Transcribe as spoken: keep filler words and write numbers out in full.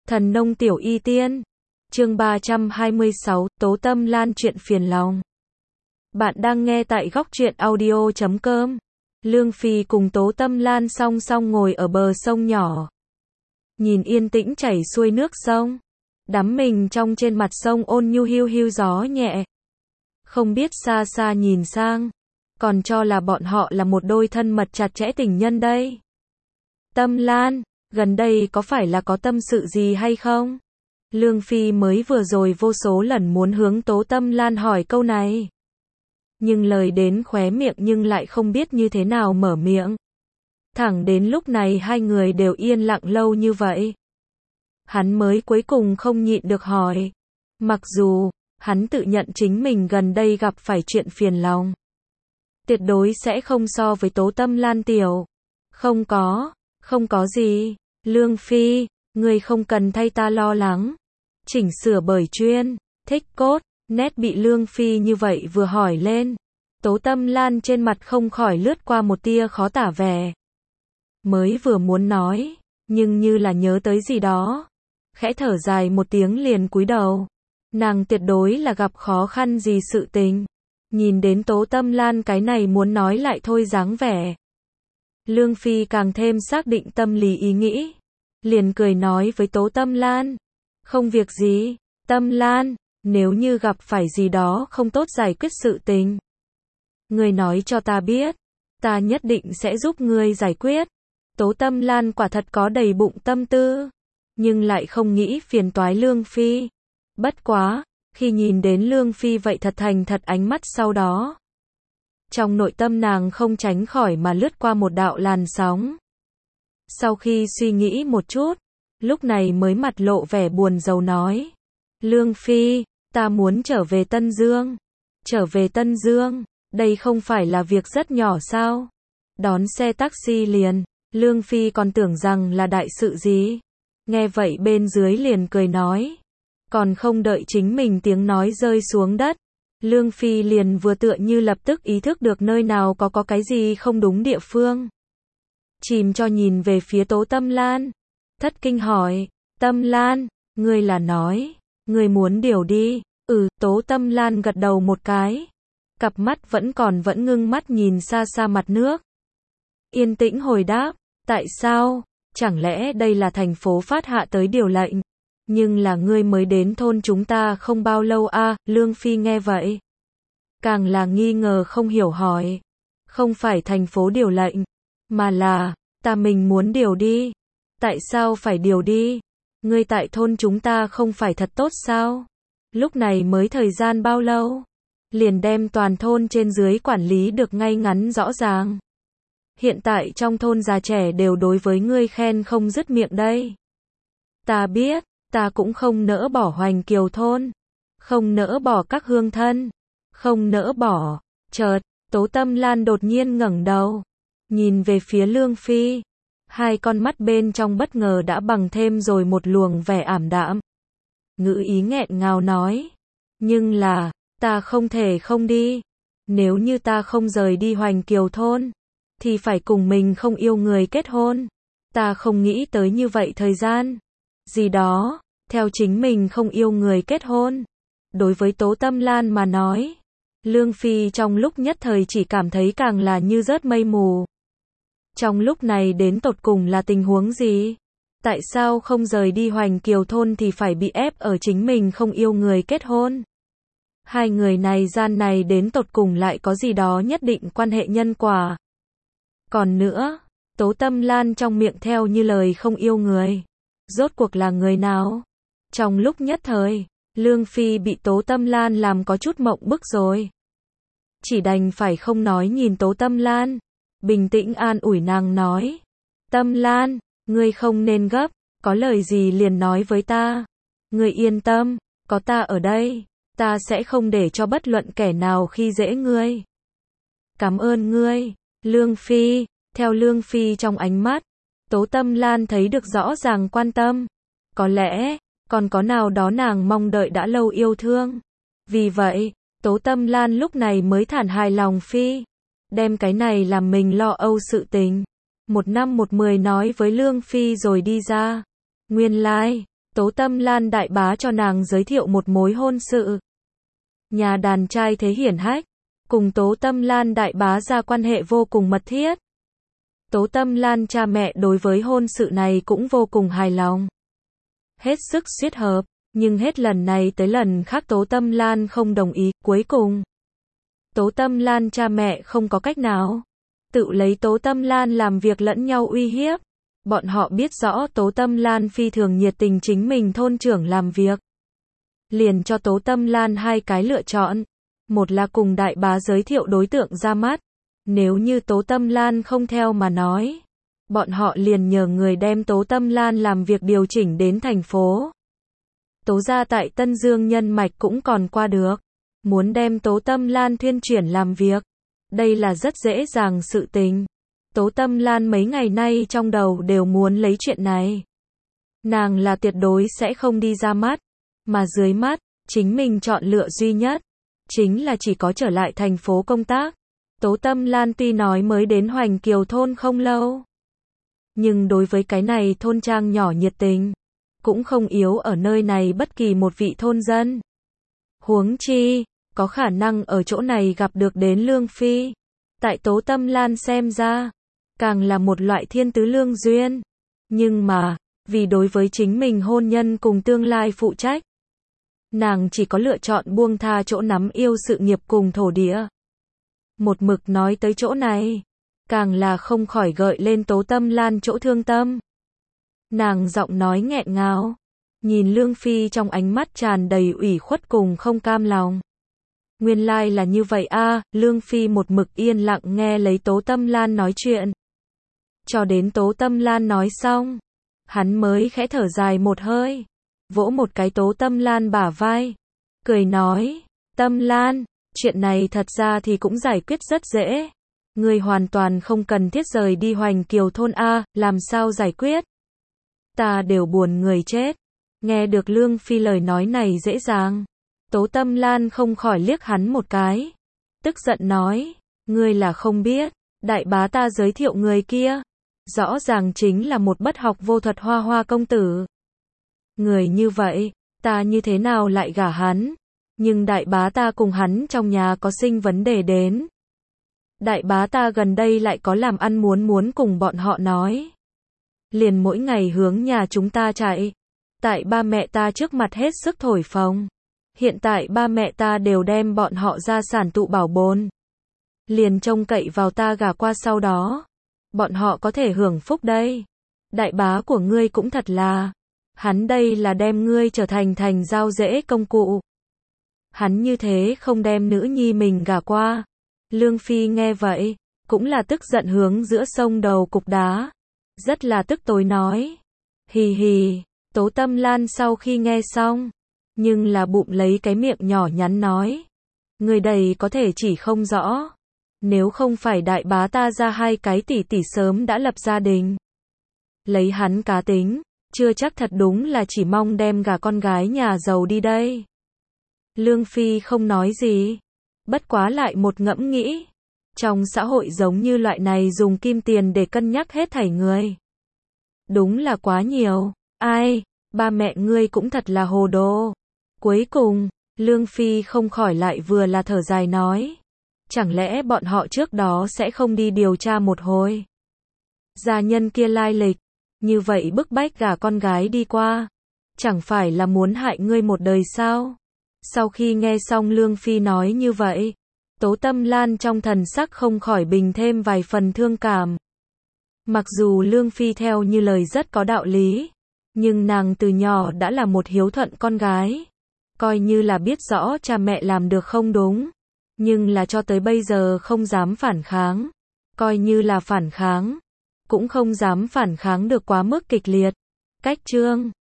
Thần nông tiểu y tiên. Chương ba trăm hai mươi sáu, Tố Tâm Lan chuyện phiền lòng. Bạn đang nghe tại góc truyện audio chấm com. Lương Phi cùng Tố Tâm Lan song song ngồi ở bờ sông nhỏ. Nhìn yên tĩnh chảy xuôi nước sông. Đắm mình trong trên mặt sông ôn nhu hiu hiu gió nhẹ. Không biết xa xa nhìn sang. Còn cho là bọn họ là một đôi thân mật chặt chẽ tình nhân đây. Tâm Lan, gần đây có phải là có tâm sự gì hay không? Lương Phi mới vừa rồi vô số lần muốn hướng Tố Tâm Lan hỏi câu này. Nhưng lời đến khóe miệng nhưng lại không biết như thế nào mở miệng. Thẳng đến lúc này hai người đều yên lặng lâu như vậy. Hắn mới cuối cùng không nhịn được hỏi. Mặc dù, hắn tự nhận chính mình gần đây gặp phải chuyện phiền lòng. Tuyệt đối sẽ không so với Tố Tâm Lan tiểu. Không có, không có gì. Lương Phi, ngươi không cần thay ta lo lắng. Chỉnh sửa bởi chuyên, thích cốt, nét bị Lương Phi như vậy vừa hỏi lên. Tố Tâm Lan trên mặt không khỏi lướt qua một tia khó tả vẻ. Mới vừa muốn nói, nhưng như là nhớ tới gì đó. Khẽ thở dài một tiếng liền cúi đầu. Nàng tuyệt đối là gặp khó khăn gì sự tình. Nhìn đến Tố Tâm Lan cái này muốn nói lại thôi dáng vẻ. Lương Phi càng thêm xác định tâm lý ý nghĩ. Liền cười nói với Tố Tâm Lan. Không việc gì, Tâm Lan, nếu như gặp phải gì đó không tốt giải quyết sự tình. Ngươi nói cho ta biết, ta nhất định sẽ giúp ngươi giải quyết. Tố Tâm Lan quả thật có đầy bụng tâm tư, nhưng lại không nghĩ phiền toái Lương Phi. Bất quá, khi nhìn đến Lương Phi vậy thật thành thật ánh mắt sau đó. Trong nội tâm nàng không tránh khỏi mà lướt qua một đạo làn sóng. Sau khi suy nghĩ một chút, lúc này mới mặt lộ vẻ buồn rầu nói. Lương Phi, ta muốn trở về Tân Dương. Trở về Tân Dương, đây không phải là việc rất nhỏ sao? Đón xe taxi liền, Lương Phi còn tưởng rằng là đại sự gì. Nghe vậy bên dưới liền cười nói. Còn không đợi chính mình tiếng nói rơi xuống đất. Lương Phi liền vừa tựa như lập tức ý thức được nơi nào có có cái gì không đúng địa phương. Chìm cho nhìn về phía Tố Tâm Lan. Thất kinh hỏi, Tâm Lan, ngươi là nói, ngươi muốn điều đi. Ừ, Tố Tâm Lan gật đầu một cái. Cặp mắt vẫn còn vẫn ngưng mắt nhìn xa xa mặt nước. Yên tĩnh hồi đáp, tại sao? Chẳng lẽ đây là thành phố phát hạ tới điều lệnh? Nhưng là ngươi mới đến thôn chúng ta không bao lâu à, Lương Phi nghe vậy. Càng là nghi ngờ không hiểu hỏi. Không phải thành phố điều lệnh, mà là, ta mình muốn điều đi. Tại sao phải điều đi? Ngươi tại thôn chúng ta không phải thật tốt sao? Lúc này mới thời gian bao lâu? Liền đem toàn thôn trên dưới quản lý được ngay ngắn rõ ràng. Hiện tại trong thôn già trẻ đều đối với ngươi khen không dứt miệng đây. Ta biết, ta cũng không nỡ bỏ Hoành Kiều thôn. Không nỡ bỏ các hương thân. Không nỡ bỏ. Chợt, Tố Tâm Lan đột nhiên ngẩng đầu. Nhìn về phía Lương Phi. Hai con mắt bên trong bất ngờ đã bằng thêm rồi một luồng vẻ ảm đạm. Ngữ ý nghẹn ngào nói. Nhưng là, ta không thể không đi. Nếu như ta không rời đi Hoành Kiều thôn, thì phải cùng mình không yêu người kết hôn. Ta không nghĩ tới như vậy thời gian. Gì đó, theo chính mình không yêu người kết hôn. Đối với Tố Tâm Lan mà nói, Lương Phi trong lúc nhất thời chỉ cảm thấy càng là như rớt mây mù. Trong lúc này đến tột cùng là tình huống gì? Tại sao không rời đi Hoành Kiều thôn thì phải bị ép ở chính mình không yêu người kết hôn? Hai người này gian này đến tột cùng lại có gì đó nhất định quan hệ nhân quả. Còn nữa, Tố Tâm Lan trong miệng theo như lời không yêu người. Rốt cuộc là người nào? Trong lúc nhất thời, Lương Phi bị Tố Tâm Lan làm có chút mộng bức rồi. Chỉ đành phải không nói nhìn Tố Tâm Lan. Bình tĩnh an ủi nàng nói. Tâm Lan, ngươi không nên gấp, có lời gì liền nói với ta. Ngươi yên tâm, có ta ở đây, ta sẽ không để cho bất luận kẻ nào khi dễ ngươi. Cảm ơn ngươi, Lương Phi. Theo Lương Phi trong ánh mắt, Tố Tâm Lan thấy được rõ ràng quan tâm. Có lẽ, còn có nào đó nàng mong đợi đã lâu yêu thương. Vì vậy, Tố Tâm Lan lúc này mới thản hài lòng Phi. Đem cái này làm mình lo âu sự tình. Một năm một mười nói với Lương Phi rồi đi ra. Nguyên lai, Tố Tâm Lan đại bá cho nàng giới thiệu một mối hôn sự. Nhà đàn trai thế hiển hách, cùng Tố Tâm Lan đại bá ra quan hệ vô cùng mật thiết. Tố Tâm Lan cha mẹ đối với hôn sự này cũng vô cùng hài lòng. Hết sức suyết hợp, nhưng hết lần này tới lần khác Tố Tâm Lan không đồng ý, cuối cùng Tố Tâm Lan cha mẹ không có cách nào, tự lấy Tố Tâm Lan làm việc lẫn nhau uy hiếp. Bọn họ biết rõ Tố Tâm Lan phi thường nhiệt tình chính mình thôn trưởng làm việc. Liền cho Tố Tâm Lan hai cái lựa chọn. Một là cùng đại bá giới thiệu đối tượng ra mắt. Nếu như Tố Tâm Lan không theo mà nói, bọn họ liền nhờ người đem Tố Tâm Lan làm việc điều chỉnh đến thành phố. Tố gia tại Tân Dương nhân mạch cũng còn qua được. Muốn đem Tố Tâm Lan thuyên chuyển làm việc, đây là rất dễ dàng sự tình. Tố Tâm Lan mấy ngày nay trong đầu đều muốn lấy chuyện này. Nàng là tuyệt đối sẽ không đi ra mắt, mà dưới mắt, chính mình chọn lựa duy nhất, chính là chỉ có trở lại thành phố công tác. Tố Tâm Lan tuy nói mới đến Hoành Kiều thôn không lâu, nhưng đối với cái này thôn trang nhỏ nhiệt tình, cũng không yếu ở nơi này bất kỳ một vị thôn dân. Huống chi, có khả năng ở chỗ này gặp được đến Lương Phi. Tại Tố Tâm Lan xem ra, càng là một loại thiên tứ lương duyên. Nhưng mà, vì đối với chính mình hôn nhân cùng tương lai phụ trách, nàng chỉ có lựa chọn buông tha chỗ nắm yêu sự nghiệp cùng thổ địa. Một mực nói tới chỗ này, càng là không khỏi gợi lên Tố Tâm Lan chỗ thương tâm. Nàng giọng nói nghẹn ngào, nhìn Lương Phi trong ánh mắt tràn đầy ủy khuất cùng không cam lòng. Nguyên lai là như vậy a, à, Lương Phi một mực yên lặng nghe lấy Tố Tâm Lan nói chuyện. Cho đến Tố Tâm Lan nói xong, hắn mới khẽ thở dài một hơi, vỗ một cái Tố Tâm Lan bả vai, cười nói, Tâm Lan, chuyện này thật ra thì cũng giải quyết rất dễ. Ngươi hoàn toàn không cần thiết rời đi Hoành Kiều thôn a, làm sao giải quyết? Ta đều buồn người chết. Nghe được Lương Phi lời nói này dễ dàng, Tố Tâm Lan không khỏi liếc hắn một cái, tức giận nói, ngươi là không biết, đại bá ta giới thiệu người kia, rõ ràng chính là một bất học vô thuật hoa hoa công tử. Người như vậy, ta như thế nào lại gả hắn? Nhưng đại bá ta cùng hắn trong nhà có sinh vấn đề đến. Đại bá ta gần đây lại có làm ăn muốn muốn cùng bọn họ nói. Liền mỗi ngày hướng nhà chúng ta chạy. Tại ba mẹ ta trước mặt hết sức thổi phồng. Hiện tại ba mẹ ta đều đem bọn họ gia sản tụ bảo bồn. Liền trông cậy vào ta gả qua sau đó. Bọn họ có thể hưởng phúc đây. Đại bá của ngươi cũng thật là. Hắn đây là đem ngươi trở thành thành giao dễ công cụ. Hắn như thế không đem nữ nhi mình gả qua. Lương Phi nghe vậy, cũng là tức giận hướng giữa sông đầu cục đá. Rất là tức tối nói. Hì hì, Tố Tâm Lan sau khi nghe xong, nhưng là bụng lấy cái miệng nhỏ nhắn nói. Người đầy có thể chỉ không rõ. Nếu không phải đại bá ta ra hai cái tỷ tỷ sớm đã lập gia đình. Lấy hắn cá tính, chưa chắc thật đúng là chỉ mong đem gả con gái nhà giàu đi đây. Lương Phi không nói gì, bất quá lại một ngẫm nghĩ. Trong xã hội giống như loại này dùng kim tiền để cân nhắc hết thảy người. Đúng là quá nhiều, ai, ba mẹ ngươi cũng thật là hồ đồ. Cuối cùng, Lương Phi không khỏi lại vừa là thở dài nói. Chẳng lẽ bọn họ trước đó sẽ không đi điều tra một hồi? Gia nhân kia lai lịch, như vậy bức bách gả con gái đi qua. Chẳng phải là muốn hại ngươi một đời sao? Sau khi nghe xong Lương Phi nói như vậy, Tố Tâm Lan trong thần sắc không khỏi bình thêm vài phần thương cảm. Mặc dù Lương Phi theo như lời rất có đạo lý, nhưng nàng từ nhỏ đã là một hiếu thuận con gái. Coi như là biết rõ cha mẹ làm được không đúng, nhưng là cho tới bây giờ không dám phản kháng. Coi như là phản kháng, cũng không dám phản kháng được quá mức kịch liệt. Cách chương